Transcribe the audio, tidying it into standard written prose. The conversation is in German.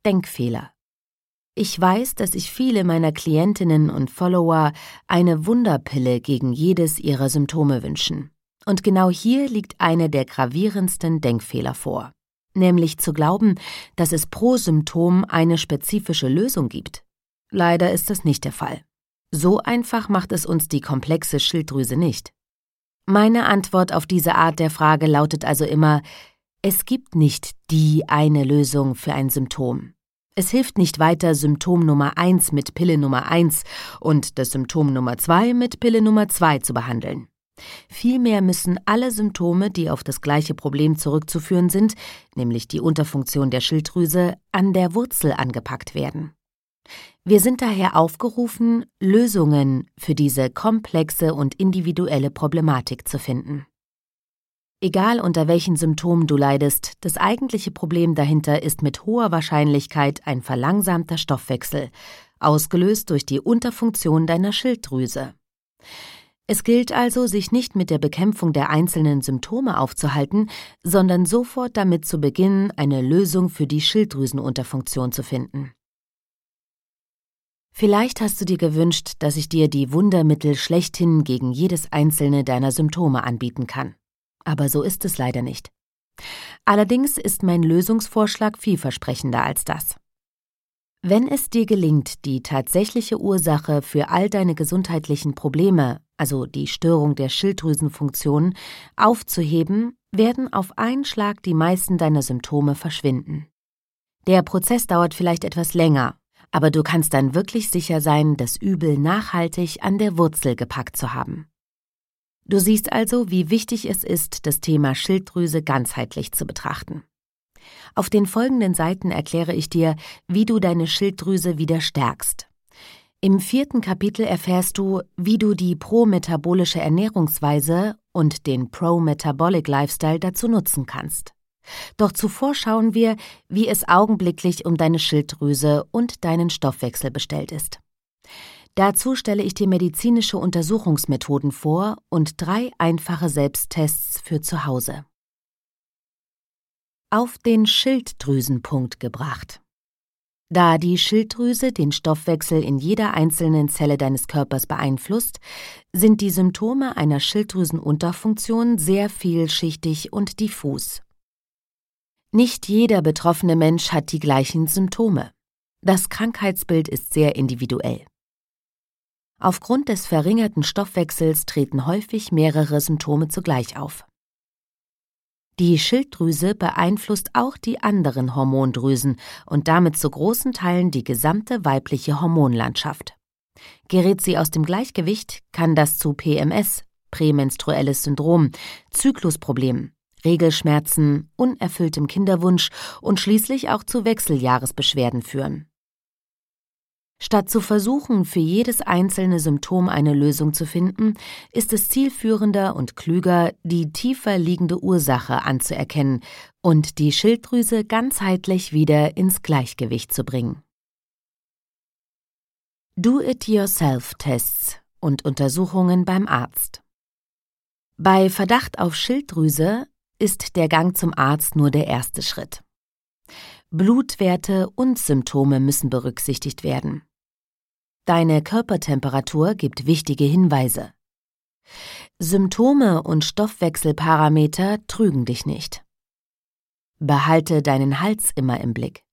Denkfehler. Ich weiß, dass sich viele meiner Klientinnen und Follower eine Wunderpille gegen jedes ihrer Symptome wünschen. Und genau hier liegt einer der gravierendsten Denkfehler vor, nämlich zu glauben, dass es pro Symptom eine spezifische Lösung gibt. Leider ist das nicht der Fall. So einfach macht es uns die komplexe Schilddrüse nicht. Meine Antwort auf diese Art der Frage lautet also immer: Es gibt nicht die eine Lösung für ein Symptom. Es hilft nicht weiter, Symptom Nummer 1 mit Pille Nummer 1 und das Symptom Nummer 2 mit Pille Nummer 2 zu behandeln. Vielmehr müssen alle Symptome, die auf das gleiche Problem zurückzuführen sind, nämlich die Unterfunktion der Schilddrüse, an der Wurzel angepackt werden. Wir sind daher aufgerufen, Lösungen für diese komplexe und individuelle Problematik zu finden. Egal unter welchen Symptomen du leidest, das eigentliche Problem dahinter ist mit hoher Wahrscheinlichkeit ein verlangsamter Stoffwechsel, ausgelöst durch die Unterfunktion deiner Schilddrüse. Es gilt also, sich nicht mit der Bekämpfung der einzelnen Symptome aufzuhalten, sondern sofort damit zu beginnen, eine Lösung für die Schilddrüsenunterfunktion zu finden. Vielleicht hast du dir gewünscht, dass ich dir die Wundermittel schlechthin gegen jedes einzelne deiner Symptome anbieten kann. Aber so ist es leider nicht. Allerdings ist mein Lösungsvorschlag vielversprechender als das. Wenn es dir gelingt, die tatsächliche Ursache für all deine gesundheitlichen Probleme, also die Störung der Schilddrüsenfunktion, aufzuheben, werden auf einen Schlag die meisten deiner Symptome verschwinden. Der Prozess dauert vielleicht etwas länger, aber du kannst dann wirklich sicher sein, das Übel nachhaltig an der Wurzel gepackt zu haben. Du siehst also, wie wichtig es ist, das Thema Schilddrüse ganzheitlich zu betrachten. Auf den folgenden Seiten erkläre ich dir, wie du deine Schilddrüse wieder stärkst. Im 4. Kapitel erfährst du, wie du die pro-metabolische Ernährungsweise und den Pro-Metabolic Lifestyle dazu nutzen kannst. Doch zuvor schauen wir, wie es augenblicklich um deine Schilddrüse und deinen Stoffwechsel bestellt ist. Dazu stelle ich dir medizinische Untersuchungsmethoden vor und 3 einfache Selbsttests für zu Hause. Auf den Schilddrüsenpunkt gebracht. Da die Schilddrüse den Stoffwechsel in jeder einzelnen Zelle deines Körpers beeinflusst, sind die Symptome einer Schilddrüsenunterfunktion sehr vielschichtig und diffus. Nicht jeder betroffene Mensch hat die gleichen Symptome. Das Krankheitsbild ist sehr individuell. Aufgrund des verringerten Stoffwechsels treten häufig mehrere Symptome zugleich auf. Die Schilddrüse beeinflusst auch die anderen Hormondrüsen und damit zu großen Teilen die gesamte weibliche Hormonlandschaft. Gerät sie aus dem Gleichgewicht, kann das zu PMS, prämenstruelles Syndrom, Zyklusproblemen, Regelschmerzen, unerfülltem Kinderwunsch und schließlich auch zu Wechseljahresbeschwerden führen. Statt zu versuchen, für jedes einzelne Symptom eine Lösung zu finden, ist es zielführender und klüger, die tiefer liegende Ursache anzuerkennen und die Schilddrüse ganzheitlich wieder ins Gleichgewicht zu bringen. Do-it-yourself-Tests und Untersuchungen beim Arzt. Bei Verdacht auf Schilddrüse ist der Gang zum Arzt nur der erste Schritt. Blutwerte und Symptome müssen berücksichtigt werden. Deine Körpertemperatur gibt wichtige Hinweise. Symptome und Stoffwechselparameter trügen dich nicht. Behalte deinen Hals immer im Blick.